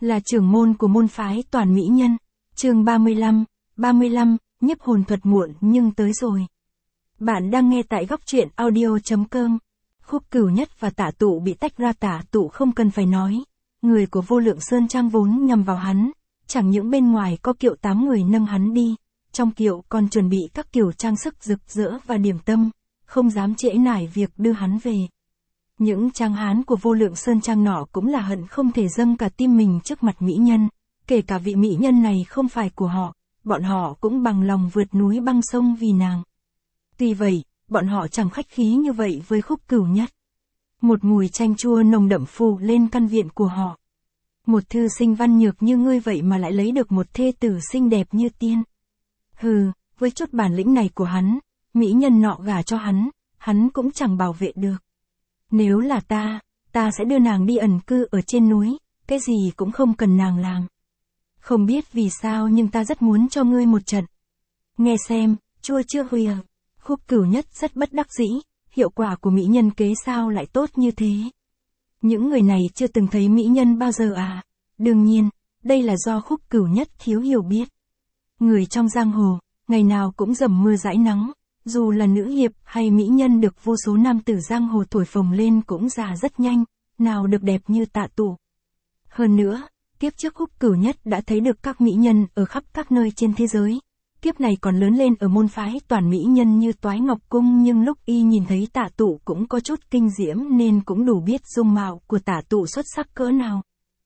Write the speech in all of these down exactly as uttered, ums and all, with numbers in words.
là trưởng môn của môn phái Toàn Mỹ Nhân. Chương ba mươi lăm, ba mươi lăm, nhiếp hồn thuật muộn nhưng tới rồi. Bạn đang nghe tại góc truyện audio chấm com. Khúc Cửu Nhất và Tả Tụ bị tách ra, Tả Tụ không cần phải nói, người của Vô Lượng Sơn Trang vốn nhằm vào hắn, chẳng những bên ngoài có kiệu tám người nâng hắn đi, trong kiệu còn chuẩn bị các kiểu trang sức rực rỡ và điểm tâm, không dám trễ nải việc đưa hắn về. Những tráng hán của Vô Lượng Sơn Trang nọ cũng là hận không thể dâng cả tim mình trước mặt mỹ nhân, kể cả vị mỹ nhân này không phải của họ, bọn họ cũng bằng lòng vượt núi băng sông vì nàng. Tuy vậy, bọn họ chẳng khách khí như vậy với Khúc Cửu Nhất. Một mùi chanh chua nồng đậm phủ lên căn viện của họ. Một thư sinh văn nhược như ngươi vậy mà lại lấy được một thê tử xinh đẹp như tiên. Hừ, với chút bản lĩnh này của hắn, mỹ nhân nọ gả cho hắn, hắn cũng chẳng bảo vệ được. Nếu là ta, ta sẽ đưa nàng đi ẩn cư ở trên núi, cái gì cũng không cần nàng làm. Không biết vì sao nhưng ta rất muốn cho ngươi một trận. Nghe xem, chua chưa huya. Khúc Cửu Nhất rất bất đắc dĩ, hiệu quả của mỹ nhân kế sao lại tốt như thế. Những người này chưa từng thấy mỹ nhân bao giờ à? Đương nhiên, đây là do Khúc Cửu Nhất thiếu hiểu biết. Người trong giang hồ, ngày nào cũng dầm mưa dãi nắng, dù là nữ hiệp hay mỹ nhân được vô số nam tử giang hồ thổi phồng lên cũng già rất nhanh, nào được đẹp như Tạ Tụ. Hơn nữa, kiếp trước Khúc Cửu Nhất đã thấy được các mỹ nhân ở khắp các nơi trên thế giới. Kiếp này còn lớn lên ở môn phái Toàn Mỹ Nhân như Toái Ngọc Cung, nhưng lúc y nhìn thấy Tạ Tụ cũng có chút kinh diễm nên cũng đủ biết dung mạo của Tạ Tụ xuất sắc cỡ nào.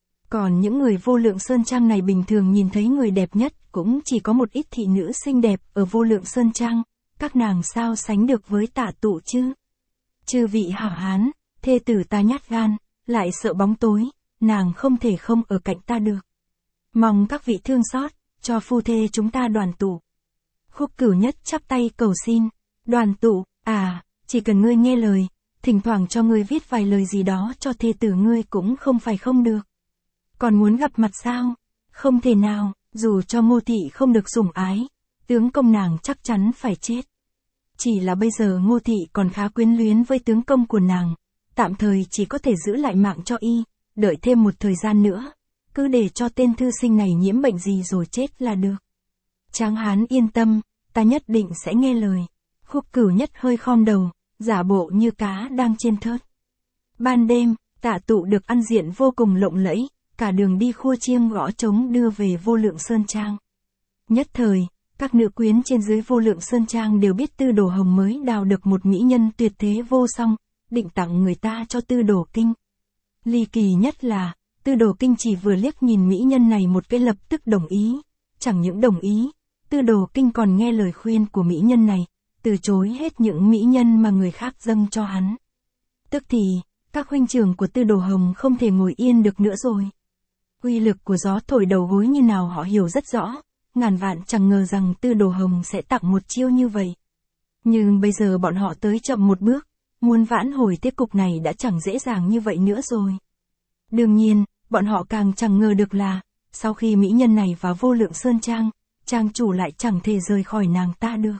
Còn những người Vô Lượng Sơn Trang này bình thường nhìn thấy người đẹp nhất cũng chỉ có một ít thị nữ xinh đẹp ở Vô Lượng Sơn Trang, các nàng sao sánh được với Tạ Tụ chứ? Chư vị hảo hán, thê tử ta nhát gan, lại sợ bóng tối, nàng không thể không ở cạnh ta được. Mong các vị thương xót, cho phu thê chúng ta đoàn tụ. Khúc Cửu Nhất chắp tay cầu xin, đoàn tụ, à, chỉ cần ngươi nghe lời, thỉnh thoảng cho ngươi viết vài lời gì đó cho thê tử ngươi cũng không phải không được. Còn muốn gặp mặt sao? Không thể nào, dù cho Ngô Thị không được sủng ái, tướng công nàng chắc chắn phải chết. Chỉ là bây giờ Ngô Thị còn khá quyến luyến với tướng công của nàng, tạm thời chỉ có thể giữ lại mạng cho y, đợi thêm một thời gian nữa, cứ để cho tên thư sinh này nhiễm bệnh gì rồi chết là được. Tráng hán yên tâm, ta nhất định sẽ nghe lời. Khúc Cửu Nhất hơi khom đầu, giả bộ như cá đang trên thớt. Ban đêm, Tạ Tụ được ăn diện vô cùng lộng lẫy, cả đường đi khua chiêng gõ trống đưa về Vô Lượng Sơn Trang. Nhất thời, các nữ quyến trên dưới Vô Lượng Sơn Trang đều biết Tư Đồ Hồng mới đào được một mỹ nhân tuyệt thế vô song, định tặng người ta cho Tư Đồ Kinh. Ly kỳ nhất là, Tư Đồ Kinh chỉ vừa liếc nhìn mỹ nhân này một cái lập tức đồng ý, chẳng những đồng ý, Tư Đồ Kinh còn nghe lời khuyên của mỹ nhân này, từ chối hết những mỹ nhân mà người khác dâng cho hắn. Tức thì, các huynh trưởng của Tư Đồ Hồng không thể ngồi yên được nữa rồi. Uy lực của gió thổi đầu gối như nào họ hiểu rất rõ, ngàn vạn chẳng ngờ rằng Tư Đồ Hồng sẽ tặng một chiêu như vậy. Nhưng bây giờ bọn họ tới chậm một bước, muốn vãn hồi thế cục này đã chẳng dễ dàng như vậy nữa rồi. Đương nhiên, bọn họ càng chẳng ngờ được là, sau khi mỹ nhân này vào Vô Lượng Sơn Trang, trang chủ lại chẳng thể rời khỏi nàng ta được.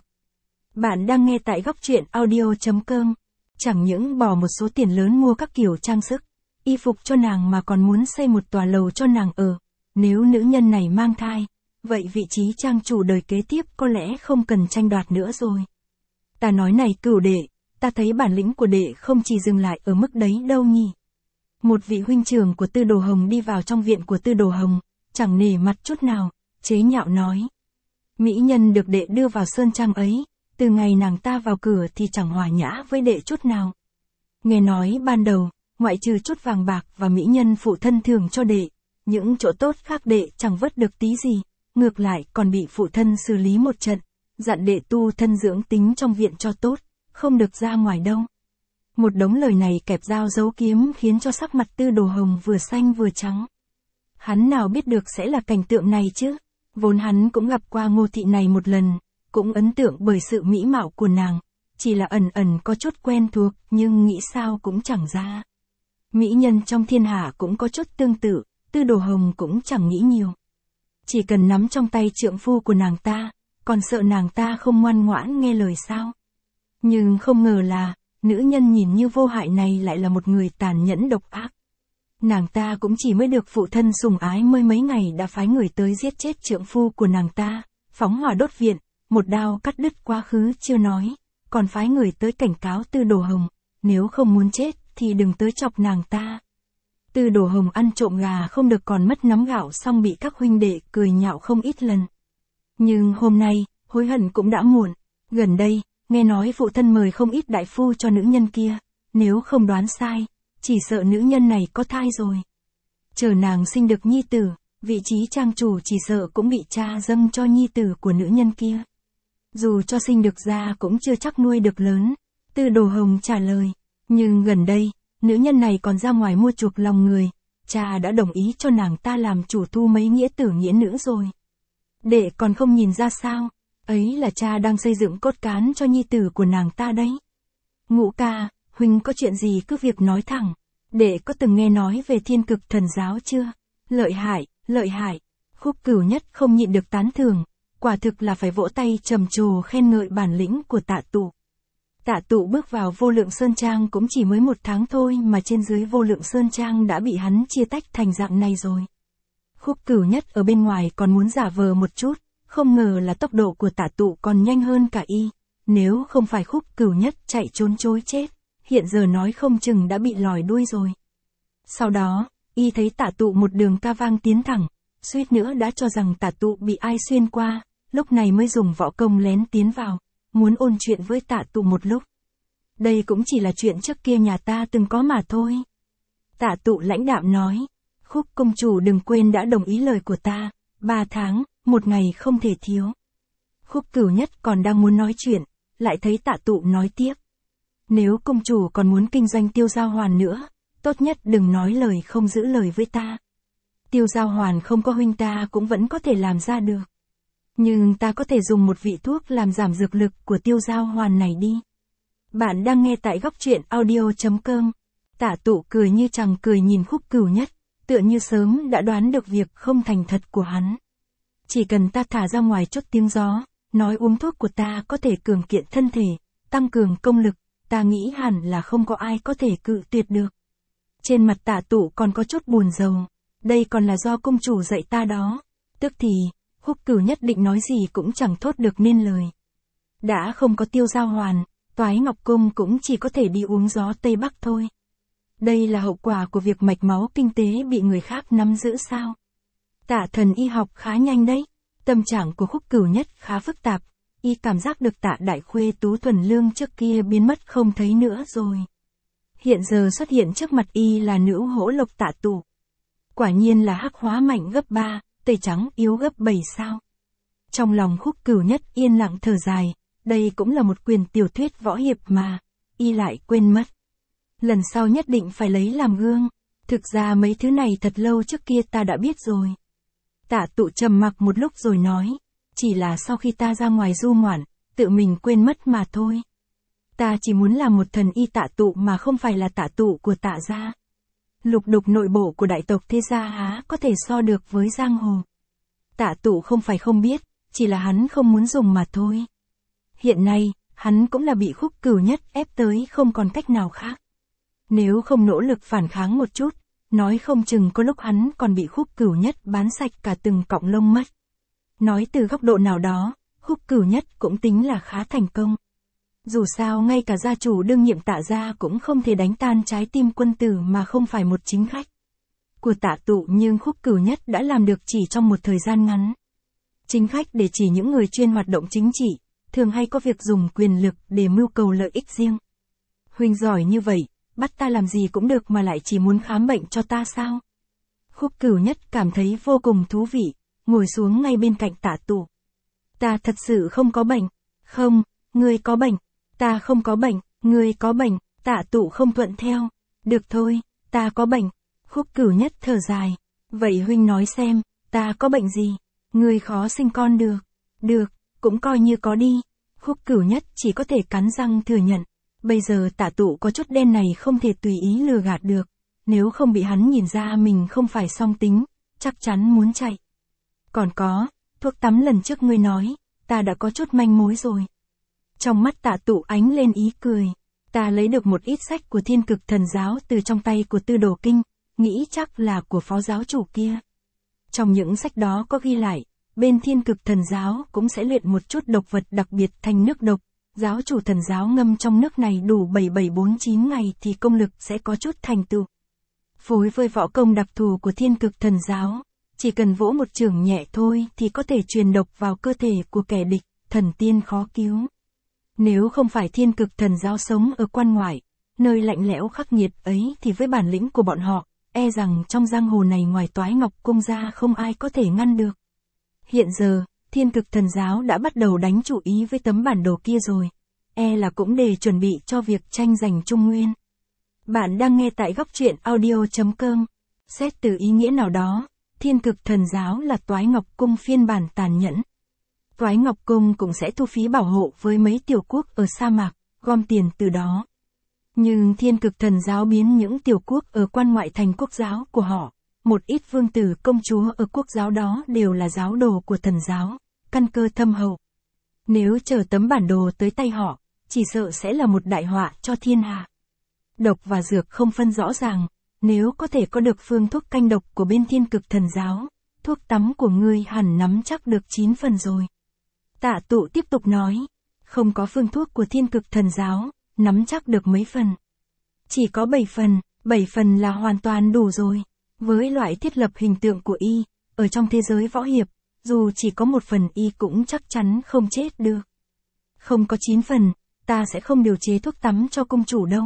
Bạn đang nghe tại góc truyện audio chấm com. Chẳng những bỏ một số tiền lớn mua các kiểu trang sức, y phục cho nàng mà còn muốn xây một tòa lầu cho nàng ở. Nếu nữ nhân này mang thai, vậy vị trí trang chủ đời kế tiếp có lẽ không cần tranh đoạt nữa rồi. Ta nói này Cửu đệ, ta thấy bản lĩnh của đệ không chỉ dừng lại ở mức đấy đâu nhỉ. Một vị huynh trưởng của Tư Đồ Hồng đi vào trong viện của Tư Đồ Hồng, chẳng nể mặt chút nào, chế nhạo nói. Mỹ nhân được đệ đưa vào sơn trang ấy, từ ngày nàng ta vào cửa thì chẳng hòa nhã với đệ chút nào. Nghe nói ban đầu, ngoại trừ chút vàng bạc và mỹ nhân phụ thân thưởng cho đệ, những chỗ tốt khác đệ chẳng vớt được tí gì, ngược lại còn bị phụ thân xử lý một trận, dặn đệ tu thân dưỡng tính trong viện cho tốt, không được ra ngoài đâu. Một đống lời này kẹp dao giấu kiếm khiến cho sắc mặt Tư Đồ Hồng vừa xanh vừa trắng. Hắn nào biết được sẽ là cảnh tượng này chứ, vốn hắn cũng gặp qua Ngô Thị này một lần, cũng ấn tượng bởi sự mỹ mạo của nàng, chỉ là ẩn ẩn có chút quen thuộc nhưng nghĩ sao cũng chẳng ra. Mỹ nhân trong thiên hạ cũng có chút tương tự, Tư Đồ Hồng cũng chẳng nghĩ nhiều. Chỉ cần nắm trong tay trượng phu của nàng ta, còn sợ nàng ta không ngoan ngoãn nghe lời sao. Nhưng không ngờ là, nữ nhân nhìn như vô hại này lại là một người tàn nhẫn độc ác. Nàng ta cũng chỉ mới được phụ thân sủng ái mới mấy ngày đã phái người tới giết chết trượng phu của nàng ta, phóng hỏa đốt viện, một đao cắt đứt quá khứ chưa nói, còn phái người tới cảnh cáo Tư Đồ Hồng, nếu không muốn chết thì đừng tới chọc nàng ta. Tư Đồ Hồng ăn trộm gà không được còn mất nắm gạo xong bị các huynh đệ cười nhạo không ít lần. Nhưng hôm nay, hối hận cũng đã muộn, gần đây, nghe nói phụ thân mời không ít đại phu cho nữ nhân kia, nếu không đoán sai, chỉ sợ nữ nhân này có thai rồi. Chờ nàng sinh được nhi tử, vị trí trang chủ chỉ sợ cũng bị cha dâng cho nhi tử của nữ nhân kia. Dù cho sinh được ra cũng chưa chắc nuôi được lớn, Tư Đồ Hồng trả lời, nhưng gần đây, nữ nhân này còn ra ngoài mua chuộc lòng người, cha đã đồng ý cho nàng ta làm chủ thu mấy nghĩa tử nghĩa nữ rồi. Đệ còn không nhìn ra sao, ấy là cha đang xây dựng cốt cán cho nhi tử của nàng ta đấy. Ngũ ca, huynh có chuyện gì cứ việc nói thẳng, đệ có từng nghe nói về Thiên Cực Thần Giáo chưa? Lợi hại, lợi hại. Khúc Cửu Nhất không nhịn được tán thưởng, quả thực là phải vỗ tay trầm trồ khen ngợi bản lĩnh của Tạ Tụ. Tạ Tụ bước vào Vô Lượng Sơn Trang cũng chỉ mới một tháng thôi mà trên dưới Vô Lượng Sơn Trang đã bị hắn chia tách thành dạng này rồi. Khúc Cửu Nhất ở bên ngoài còn muốn giả vờ một chút, không ngờ là tốc độ của Tạ Tụ còn nhanh hơn cả y, nếu không phải Khúc Cửu Nhất chạy trốn chối chết, hiện giờ nói không chừng đã bị lòi đuôi rồi. Sau đó, y thấy Tạ Tụ một đường ca vang tiến thẳng, suýt nữa đã cho rằng Tạ Tụ bị ai xuyên qua, lúc này mới dùng võ công lén tiến vào, muốn ôn chuyện với Tạ Tụ một lúc. Đây cũng chỉ là chuyện trước kia nhà ta từng có mà thôi. Tạ Tụ lãnh đạm nói, Khúc công chủ đừng quên đã đồng ý lời của ta, ba tháng, một ngày không thể thiếu. Khúc Cửu Nhất còn đang muốn nói chuyện, lại thấy Tạ Tụ nói tiếp. Nếu công chủ còn muốn kinh doanh Tiêu Giao Hoàn nữa, tốt nhất đừng nói lời không giữ lời với ta. Tiêu Giao Hoàn không có huynh ta cũng vẫn có thể làm ra được. Nhưng ta có thể dùng một vị thuốc làm giảm dược lực của Tiêu Giao Hoàn này đi. Bạn đang nghe tại góc truyện audio chấm com. Tạ Tụ cười như chẳng cười nhìn Khúc Cửu Nhất, tựa như sớm đã đoán được việc không thành thật của hắn. Chỉ cần ta thả ra ngoài chút tiếng gió, nói uống thuốc của ta có thể cường kiện thân thể, tăng cường công lực, ta nghĩ hẳn là không có ai có thể cự tuyệt được. Trên mặt Tạ Tụ còn có chút buồn rầu, đây còn là do công chủ dạy ta đó. Tức thì, Khúc Cửu Nhất định nói gì cũng chẳng thốt được nên lời. Đã không có Tiêu Giao Hoàn, Toái Ngọc Cung cũng chỉ có thể đi uống gió Tây Bắc thôi. Đây là hậu quả của việc mạch máu kinh tế bị người khác nắm giữ sao? Tạ Thần y học khá nhanh đấy, tâm trạng của Khúc Cửu Nhất khá phức tạp, y cảm giác được Tạ Đại Khuê Tú Thuần Lương trước kia biến mất không thấy nữa rồi. Hiện giờ xuất hiện trước mặt y là nữ hỗ lộc Tạ Tụ. Quả nhiên là hắc hóa mạnh gấp ba, tây trắng yếu gấp bảy sao. Trong lòng Khúc Cửu Nhất yên lặng thở dài, đây cũng là một quyền tiểu thuyết võ hiệp mà, y lại quên mất. Lần sau nhất định phải lấy làm gương, thực ra mấy thứ này thật lâu trước kia ta đã biết rồi. Tạ Tụ trầm mặc một lúc rồi nói, chỉ là sau khi ta ra ngoài du ngoạn, tự mình quên mất mà thôi. Ta chỉ muốn làm một thần y Tạ Tụ mà không phải là Tạ Tụ của Tạ gia. Lục đục nội bộ của đại tộc thế gia há có thể so được với giang hồ. Tạ Tụ không phải không biết, chỉ là hắn không muốn dùng mà thôi. Hiện nay, hắn cũng là bị Khúc Cửu Nhất ép tới không còn cách nào khác. Nếu không nỗ lực phản kháng một chút, nói không chừng có lúc hắn còn bị Khúc Cửu Nhất bán sạch cả từng cọng lông mất. Nói từ góc độ nào đó, Khúc Cửu Nhất cũng tính là khá thành công. Dù sao ngay cả gia chủ đương nhiệm Tạ gia cũng không thể đánh tan trái tim quân tử mà không phải một chính khách của Tạ Tụ, nhưng Khúc Cửu Nhất đã làm được chỉ trong một thời gian ngắn. Chính khách để chỉ những người chuyên hoạt động chính trị, thường hay có việc dùng quyền lực để mưu cầu lợi ích riêng. Huynh giỏi như vậy, bắt ta làm gì cũng được mà lại chỉ muốn khám bệnh cho ta sao? Khúc Cửu Nhất cảm thấy vô cùng thú vị, ngồi xuống ngay bên cạnh Tạ Tụ. Ta thật sự không có bệnh. Không, ngươi có bệnh. Ta không có bệnh, ngươi có bệnh. Tạ Tụ không thuận theo. Được thôi, ta có bệnh. Khúc Cửu Nhất thở dài. Vậy huynh nói xem, ta có bệnh gì? Ngươi khó sinh con được. Được, cũng coi như có đi. Khúc Cửu Nhất chỉ có thể cắn răng thừa nhận. Bây giờ Tạ Tụ có chút đen này không thể tùy ý lừa gạt được. Nếu không bị hắn nhìn ra mình không phải song tính, chắc chắn muốn chạy. Còn có, thuốc tắm lần trước ngươi nói, ta đã có chút manh mối rồi. Trong mắt Tạ Tụ ánh lên ý cười. Ta lấy được một ít sách của Thiên Cực Thần Giáo từ trong tay của Tư Đồ Kinh, nghĩ chắc là của phó giáo chủ kia. Trong những sách đó có ghi lại, bên Thiên Cực Thần giáo cũng sẽ luyện một chút độc vật đặc biệt thành nước độc, giáo chủ thần giáo ngâm trong nước này đủ bảy bảy bốn chín ngày thì công lực sẽ có chút thành tựu. Phối với võ công đặc thù của Thiên Cực Thần giáo, chỉ cần vỗ một chưởng nhẹ thôi thì có thể truyền độc vào cơ thể của kẻ địch, thần tiên khó cứu. Nếu không phải Thiên Cực Thần giáo sống ở quan ngoại, nơi lạnh lẽo khắc nghiệt ấy thì với bản lĩnh của bọn họ, e rằng trong giang hồ này ngoài Toái Ngọc Cung ra không ai có thể ngăn được. Hiện giờ, Thiên Cực Thần giáo đã bắt đầu đánh chủ ý với tấm bản đồ kia rồi, e là cũng để chuẩn bị cho việc tranh giành Trung Nguyên. Bạn đang nghe tại góc truyện audio chấm com. Xét từ ý nghĩa nào đó, Thiên Cực Thần giáo là Toái Ngọc Cung phiên bản tàn nhẫn. Toái Ngọc Cung cũng sẽ thu phí bảo hộ với mấy tiểu quốc ở sa mạc, gom tiền từ đó. Nhưng Thiên Cực Thần giáo biến những tiểu quốc ở quan ngoại thành quốc giáo của họ. Một ít vương tử công chúa ở quốc giáo đó đều là giáo đồ của thần giáo, căn cơ thâm hậu. Nếu chờ tấm bản đồ tới tay họ, chỉ sợ sẽ là một đại họa cho thiên hạ. Độc và dược không phân rõ ràng, nếu có thể có được phương thuốc canh độc của bên Thiên Cực Thần giáo, thuốc tắm của ngươi hẳn nắm chắc được chín phần rồi. Tạ Tụ tiếp tục nói, không có phương thuốc của Thiên Cực Thần giáo, nắm chắc được mấy phần. Chỉ có bảy phần, bảy phần là hoàn toàn đủ rồi. Với loại thiết lập hình tượng của y, ở trong thế giới võ hiệp, dù chỉ có một phần y cũng chắc chắn không chết được. Không có chín phần, ta sẽ không điều chế thuốc tắm cho công chủ đâu.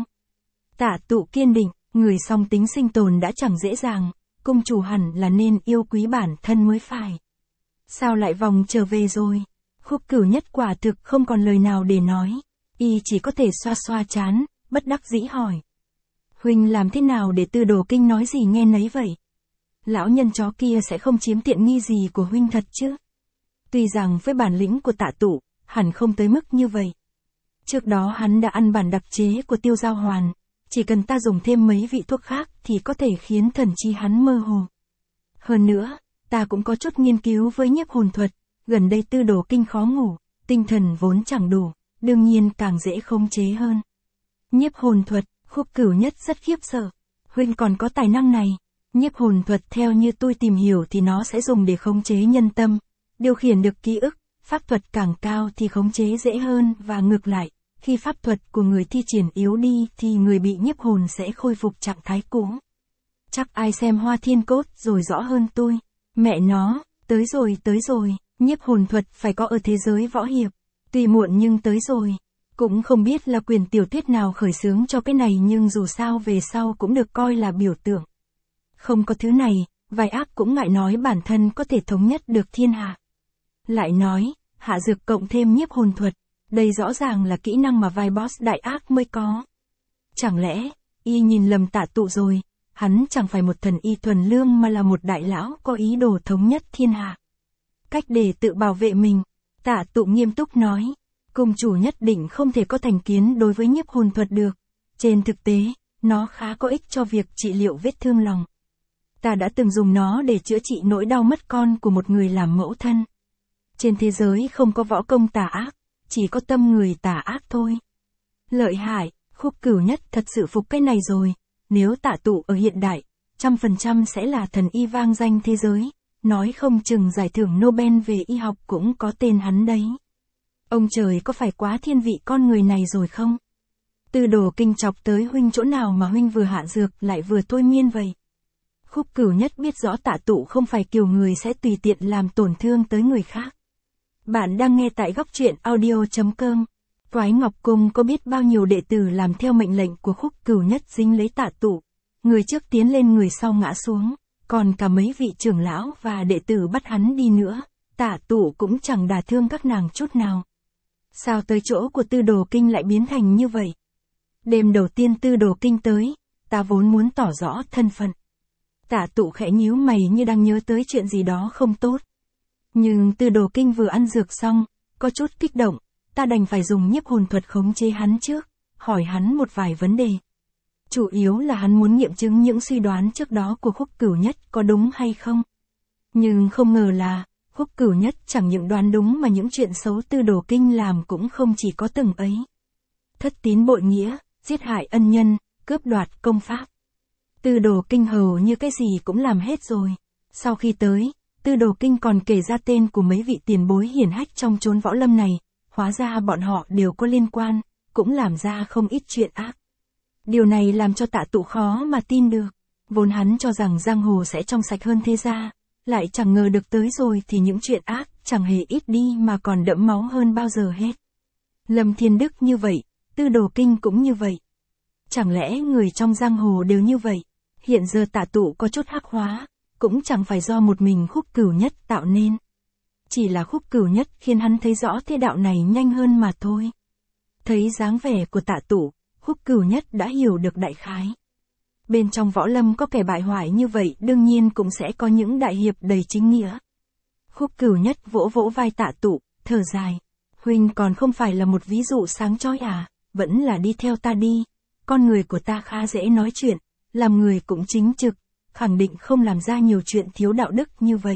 Tạ Tụ kiên định, người song tính sinh tồn đã chẳng dễ dàng, công chủ hẳn là nên yêu quý bản thân mới phải. Sao lại vòng trở về rồi? Khúc Cửu Nhất quả thực không còn lời nào để nói, y chỉ có thể xoa xoa trán, bất đắc dĩ hỏi. Huynh làm thế nào để Tư Đồ Kinh nói gì nghe nấy vậy? Lão nhân chó kia sẽ không chiếm tiện nghi gì của huynh thật chứ? Tuy rằng với bản lĩnh của Tạ Tụ, hẳn không tới mức như vậy. Trước đó hắn đã ăn bản đặc chế của Tiêu Giao Hoàn, chỉ cần ta dùng thêm mấy vị thuốc khác thì có thể khiến thần chi hắn mơ hồ. Hơn nữa, ta cũng có chút nghiên cứu với nhiếp hồn thuật, gần đây Tư Đồ Kinh khó ngủ, tinh thần vốn chẳng đủ, đương nhiên càng dễ khống chế hơn. Nhiếp hồn thuật, Khúc Cửu Nhất rất khiếp sợ. Huynh còn có tài năng này. Nhiếp hồn thuật theo như tôi tìm hiểu thì nó sẽ dùng để khống chế nhân tâm, điều khiển được ký ức, pháp thuật càng cao thì khống chế dễ hơn và ngược lại, khi pháp thuật của người thi triển yếu đi thì người bị nhiếp hồn sẽ khôi phục trạng thái cũ. Chắc ai xem Hoa Thiên Cốt rồi rõ hơn tôi. Mẹ nó, tới rồi tới rồi, nhiếp hồn thuật phải có ở thế giới võ hiệp. Tuy muộn nhưng tới rồi. Cũng không biết là quyền tiểu thuyết nào khởi xướng cho cái này nhưng dù sao về sau cũng được coi là biểu tượng. Không có thứ này, vài ác cũng ngại nói bản thân có thể thống nhất được thiên hạ. Lại nói, hạ dược cộng thêm nhiếp hồn thuật, đây rõ ràng là kỹ năng mà vài boss đại ác mới có. Chẳng lẽ, y nhìn lầm Tạ Tụ rồi, hắn chẳng phải một thần y thuần lương mà là một đại lão có ý đồ thống nhất thiên hạ. Cách để tự bảo vệ mình, Tạ Tụ nghiêm túc nói. Cung chủ nhất định không thể có thành kiến đối với nhiếp hồn thuật được. Trên thực tế, nó khá có ích cho việc trị liệu vết thương lòng. Ta đã từng dùng nó để chữa trị nỗi đau mất con của một người làm mẫu thân. Trên thế giới không có võ công tà ác, chỉ có tâm người tà ác thôi. Lợi hại, Khúc Cửu Nhất thật sự phục cái này rồi. Nếu Tạ Tụ ở hiện đại, trăm phần trăm sẽ là thần y vang danh thế giới. Nói không chừng giải thưởng Nobel về y học cũng có tên hắn đấy. Ông trời có phải quá thiên vị con người này rồi không? Tư Đồ Kinh chọc tới huynh chỗ nào mà huynh vừa hạ dược lại vừa thôi miên vậy? Khúc Cửu Nhất biết rõ Tạ Tụ không phải kiểu người sẽ tùy tiện làm tổn thương tới người khác. Bạn đang nghe tại góc truyện audio chấm com. Toái Ngọc Cung có biết bao nhiêu đệ tử làm theo mệnh lệnh của Khúc Cửu Nhất dính lấy Tạ Tụ. Người trước tiến lên người sau ngã xuống, còn cả mấy vị trưởng lão và đệ tử bắt hắn đi nữa. Tạ Tụ cũng chẳng đả thương các nàng chút nào. Sao tới chỗ của Tư Đồ Kinh lại biến thành như vậy? Đêm đầu tiên Tư Đồ Kinh tới, ta vốn muốn tỏ rõ thân phận. Tạ Tụ khẽ nhíu mày như đang nhớ tới chuyện gì đó không tốt. Nhưng Tư Đồ Kinh vừa ăn dược xong, có chút kích động, ta đành phải dùng nhiếp hồn thuật khống chế hắn trước, hỏi hắn một vài vấn đề. Chủ yếu là hắn muốn nghiệm chứng những suy đoán trước đó của Khúc Cửu Nhất có đúng hay không. Nhưng không ngờ là, Khúc Cửu Nhất chẳng những đoán đúng mà những chuyện xấu Tư Đồ Kinh làm cũng không chỉ có từng ấy. Thất tín bội nghĩa, giết hại ân nhân, cướp đoạt công pháp. Tư Đồ Kinh hầu như cái gì cũng làm hết rồi. Sau khi tới, Tư Đồ Kinh còn kể ra tên của mấy vị tiền bối hiển hách trong chốn võ lâm này, hóa ra bọn họ đều có liên quan, cũng làm ra không ít chuyện ác. Điều này làm cho Tạ Tụ khó mà tin được, vốn hắn cho rằng giang hồ sẽ trong sạch hơn thế ra, lại chẳng ngờ được tới rồi thì những chuyện ác chẳng hề ít đi mà còn đẫm máu hơn bao giờ hết. Lâm Thiên Đức như vậy, Tư Đồ Kinh cũng như vậy. Chẳng lẽ người trong giang hồ đều như vậy? Hiện giờ Tạ Tụ có chút hắc hóa, cũng chẳng phải do một mình Khúc Cửu Nhất tạo nên. Chỉ là Khúc Cửu Nhất khiến hắn thấy rõ thế đạo này nhanh hơn mà thôi. Thấy dáng vẻ của Tạ Tụ, Khúc Cửu Nhất đã hiểu được đại khái. Bên trong võ lâm có kẻ bại hoại như vậy đương nhiên cũng sẽ có những đại hiệp đầy chính nghĩa. Khúc Cửu Nhất vỗ vỗ vai Tạ Tụ, thở dài. Huynh còn không phải là một ví dụ sáng chói à, vẫn là đi theo ta đi. Con người của ta khá dễ nói chuyện, làm người cũng chính trực, khẳng định không làm ra nhiều chuyện thiếu đạo đức như vậy.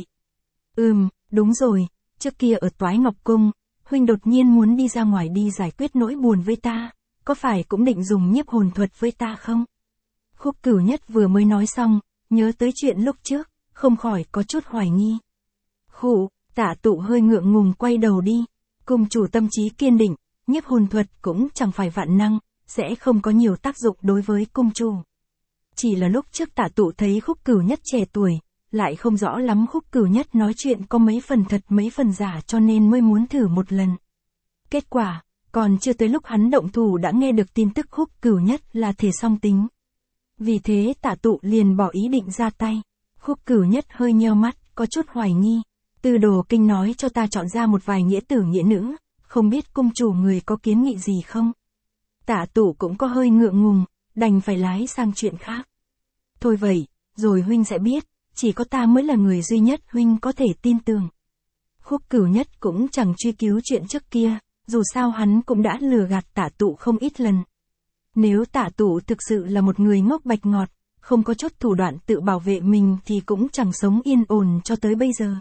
Ừm, đúng rồi, trước kia ở Toái Ngọc Cung, huynh đột nhiên muốn đi ra ngoài đi giải quyết nỗi buồn với ta, có phải cũng định dùng nhiếp hồn thuật với ta không? Khúc Cửu Nhất vừa mới nói xong, nhớ tới chuyện lúc trước, không khỏi có chút hoài nghi. Khụ, Tạ Tụ hơi ngượng ngùng quay đầu đi, cùng chủ tâm trí kiên định, nhiếp hồn thuật cũng chẳng phải vạn năng, sẽ không có nhiều tác dụng đối với cung chủ. Chỉ là lúc trước Tạ Tụ thấy Khúc Cửu Nhất trẻ tuổi, lại không rõ lắm Khúc Cửu Nhất nói chuyện có mấy phần thật mấy phần giả cho nên mới muốn thử một lần. Kết quả, còn chưa tới lúc hắn động thủ đã nghe được tin tức Khúc Cửu Nhất là thể song tính. Vì thế Tạ Tụ liền bỏ ý định ra tay. Khúc Cửu Nhất hơi nheo mắt, có chút hoài nghi. Tư Đồ Kinh nói cho ta chọn ra một vài nghĩa tử nghĩa nữ, không biết cung chủ người có kiến nghị gì không? Tạ Tụ cũng có hơi ngượng ngùng, đành phải lái sang chuyện khác. Thôi vậy, rồi huynh sẽ biết, chỉ có ta mới là người duy nhất huynh có thể tin tưởng. Khúc Cửu Nhất cũng chẳng truy cứu chuyện trước kia, dù sao hắn cũng đã lừa gạt Tạ Tụ không ít lần. Nếu Tạ Tụ thực sự là một người ngốc bạch ngọt, không có chút thủ đoạn tự bảo vệ mình thì cũng chẳng sống yên ổn cho tới bây giờ.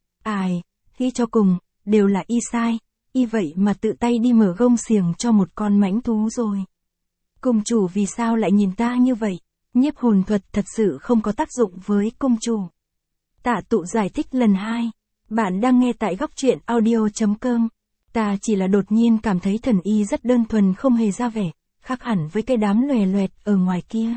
Ai, khi cho cùng, đều là y sai, y vậy mà tự tay đi mở gông xiềng cho một con mãnh thú rồi. Cung chủ vì sao lại nhìn ta như vậy? Nhiếp hồn thuật thật sự không có tác dụng với cung chủ. Tạ Tụ giải thích lần hai. Bạn đang nghe tại góc truyện audio chấm com. Ta chỉ là đột nhiên cảm thấy thần y rất đơn thuần không hề ra vẻ, khác hẳn với cái đám lòe loẹt ở ngoài kia.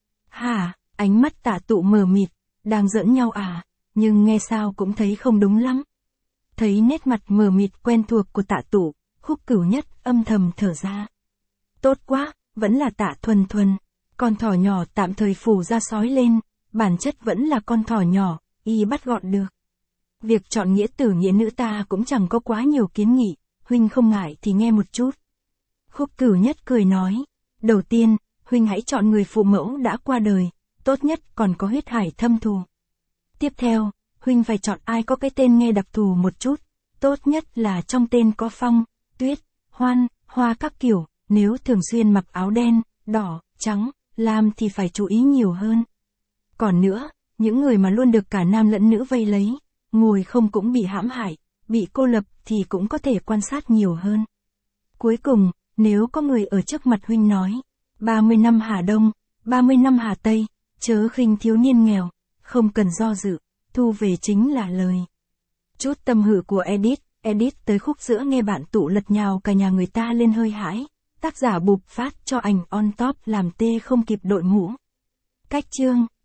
Hả, ánh mắt Tạ Tụ mờ mịt, đang giỡn nhau à, nhưng nghe sao cũng thấy không đúng lắm. Thấy nét mặt mờ mịt quen thuộc của Tạ Tụ, Khúc Cửu Nhất âm thầm thở ra. Tốt quá, vẫn là Tạ Thuần Thuần. Con thỏ nhỏ tạm thời phủ ra sói lên, bản chất vẫn là con thỏ nhỏ, y bắt gọn được. Việc chọn nghĩa tử nghĩa nữ ta cũng chẳng có quá nhiều kiến nghị, huynh không ngại thì nghe một chút. Khúc Cửu Nhất cười nói, đầu tiên, huynh hãy chọn người phụ mẫu đã qua đời, tốt nhất còn có huyết hải thâm thù. Tiếp theo, huynh phải chọn ai có cái tên nghe đặc thù một chút, tốt nhất là trong tên có phong, tuyết, hoan, hoa các kiểu, nếu thường xuyên mặc áo đen, đỏ, trắng, lam thì phải chú ý nhiều hơn. Còn nữa, những người mà luôn được cả nam lẫn nữ vây lấy, ngồi không cũng bị hãm hại, bị cô lập thì cũng có thể quan sát nhiều hơn. Cuối cùng, nếu có người ở trước mặt huynh nói, ba mươi năm Hà Đông, ba mươi năm Hà Tây, chớ khinh thiếu niên nghèo, không cần do dự, thu về chính là lời. Chút tâm hự của Edit, Edit tới khúc giữa nghe bạn Tụ lật nhào cả nhà người ta lên hơi hãi, tác giả bụp phát cho ảnh on top làm tê không kịp đội mũ. Cách chương